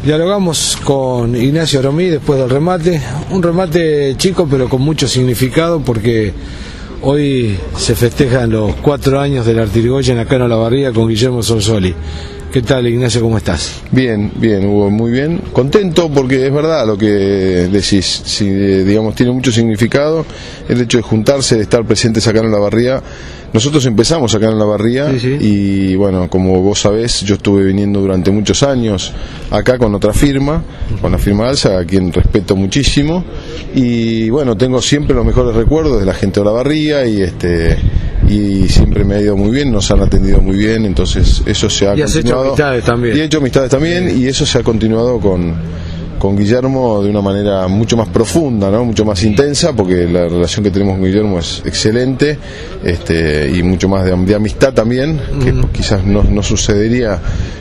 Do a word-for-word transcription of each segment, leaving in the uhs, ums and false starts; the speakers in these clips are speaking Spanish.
Dialogamos con Ignacio Aromí después del remate, un remate chico pero con mucho significado porque hoy se festejan los cuatro años del Artirigoyen acá en Olavarría con Guillermo Sonsoli. ¿Qué tal, Ignacio? ¿Cómo estás? Bien, bien, Hugo, muy bien. Contento porque es verdad lo que decís, si, digamos, tiene mucho significado el hecho de juntarse, de estar presentes acá en Olavarría. Nosotros empezamos acá en Olavarría, sí, sí. Y bueno, como vos sabés, yo estuve viniendo durante muchos años acá con otra firma, con la firma Alza, a quien respeto muchísimo, y bueno, tengo siempre los mejores recuerdos de la gente de Olavarría y este y siempre me ha ido muy bien, nos han atendido muy bien, entonces eso se ha y has continuado. Hecho amistades también. Y he hecho amistades también, sí. Y eso se ha continuado con, con Guillermo de una manera mucho más profunda, ¿no? Mucho más intensa, porque la relación que tenemos con Guillermo es excelente, este, y mucho más de, de amistad también, que uh-huh. quizás no, no sucedería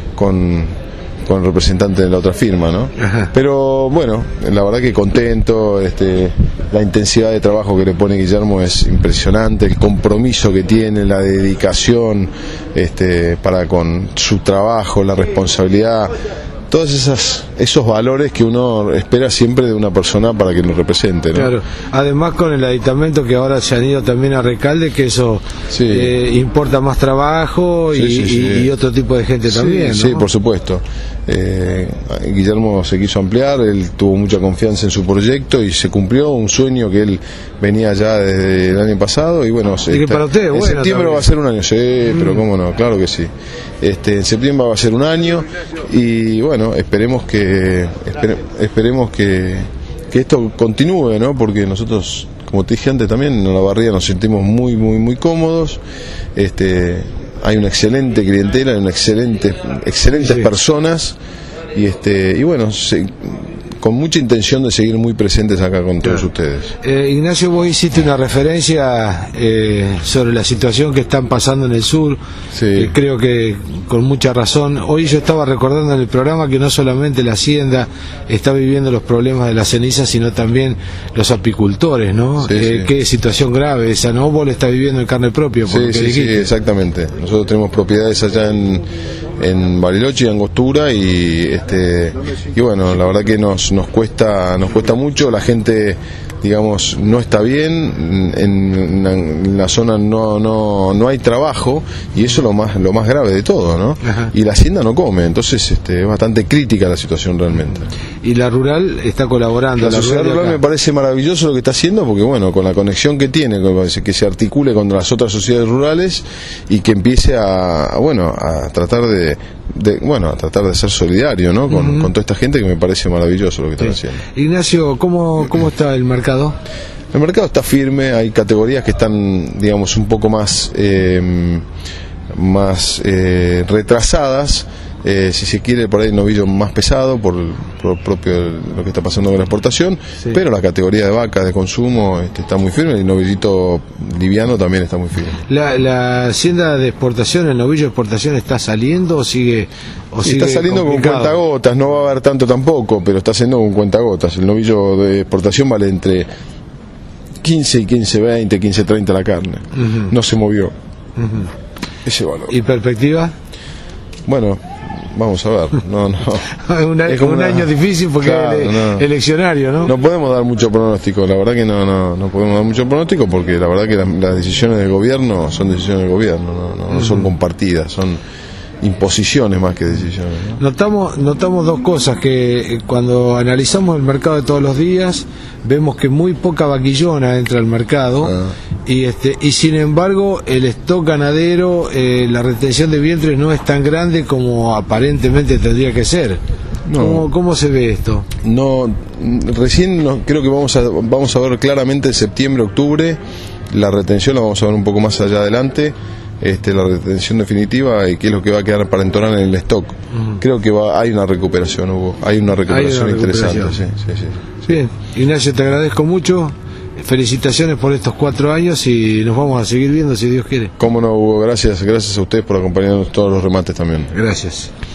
con con el representante de la otra firma, ¿no? Ajá. Pero bueno, la verdad que contento, este, la intensidad de trabajo que le pone Guillermo es impresionante, el compromiso que tiene, la dedicación este, para con su trabajo, la responsabilidad, todos esas, esos valores que uno espera siempre de una persona para que nos represente, ¿no? Claro, además con el aditamento que ahora se han ido también a Recalde, que eso sí. eh, importa más trabajo y, sí, sí, sí. y otro tipo de gente sí, también, ¿no? Sí, por supuesto. Eh, Guillermo se quiso ampliar, él tuvo mucha confianza en su proyecto y se cumplió un sueño que él venía ya desde el año pasado y bueno, y que para usted, en bueno, septiembre también. va a ser un año, sí, mm. pero cómo no, claro que sí. Este, en septiembre va a ser un año y bueno, esperemos que espere, esperemos que, que esto continúe, ¿no? Porque nosotros, como te dije antes también, en Olavarría nos sentimos muy, muy, muy cómodos. Este, hay una excelente clientela, hay una excelente, excelentes sí. personas y este, y bueno, se, con mucha intención de seguir muy presentes acá con todos claro. ustedes. Eh, Ignacio, vos hiciste una referencia eh, sobre la situación que están pasando en el sur, sí. eh, creo que con mucha razón. Hoy yo estaba recordando en el programa que no solamente la hacienda está viviendo los problemas de la ceniza, sino también los apicultores, ¿no? Sí, eh, sí. Qué situación grave esa, ¿no? Vos la estás viviendo en carne propia. Sí, sí, sí, exactamente. Nosotros tenemos propiedades allá en, en Bariloche y Angostura y, este, y bueno, la verdad que nos nos cuesta nos cuesta mucho, la gente digamos no está bien, en, en la zona no no no hay trabajo y eso es lo más lo más grave de todo, ¿no? Ajá. Y la hacienda no come, entonces este, es bastante crítica la situación realmente. Y la rural está colaborando. La, la sociedad rural, rural me parece maravilloso lo que está haciendo porque bueno, con la conexión que tiene, que se articule con las otras sociedades rurales y que empiece a, a bueno a tratar de, de bueno a tratar de ser solidario, ¿no? Con, uh-huh. con toda esta gente, que me parece maravilloso lo que están sí. haciendo. Ignacio, ¿cómo cómo está el mercado? El mercado está firme, hay categorías que están, digamos, un poco más eh, más eh, retrasadas, eh, si se quiere, por ahí el novillo más pesado por, por propio lo que está pasando con la exportación, sí. pero la categoría de vaca de consumo este, está muy firme y el novillito liviano también está muy firme. ¿La, la hacienda de exportación, el novillo de exportación está saliendo o sigue? O sí, sigue está saliendo complicado? Con cuentagotas, no va a haber tanto tampoco, pero está haciendo con cuentagotas. El novillo de exportación vale entre quince y quince veinte, quince treinta la carne. Uh-huh. No se movió. Uh-huh. Ese valor. ¿Y perspectiva? Bueno, vamos a ver. No, no. Una, es como un una... año difícil porque claro, es no. eleccionario, ¿no? No podemos dar mucho pronóstico, la verdad que no, no, no podemos dar mucho pronóstico porque la verdad que las, las decisiones del gobierno son decisiones del gobierno, no, no, no uh-huh. son compartidas, son imposiciones más que decisiones, ¿no? Notamos, notamos dos cosas, que cuando analizamos el mercado de todos los días, vemos que muy poca vaquillona entra al mercado, ah. y este y sin embargo el stock ganadero, eh, la retención de vientres no es tan grande como aparentemente tendría que ser. No. ¿Cómo, ¿Cómo se ve esto? No, recién no, creo que vamos a, vamos a ver claramente en septiembre, octubre, la retención la vamos a ver un poco más allá adelante. Este, la retención definitiva y qué es lo que va a quedar para entonar en el stock. Uh-huh. Creo que va, hay una recuperación, Hugo, hay una recuperación, hay una recuperación. interesante. Sí, sí, sí. Bien, Ignacio, te agradezco mucho, felicitaciones por estos cuatro años y nos vamos a seguir viendo si Dios quiere. Cómo no, Hugo, gracias, gracias a ustedes por acompañarnos todos los remates también. Gracias.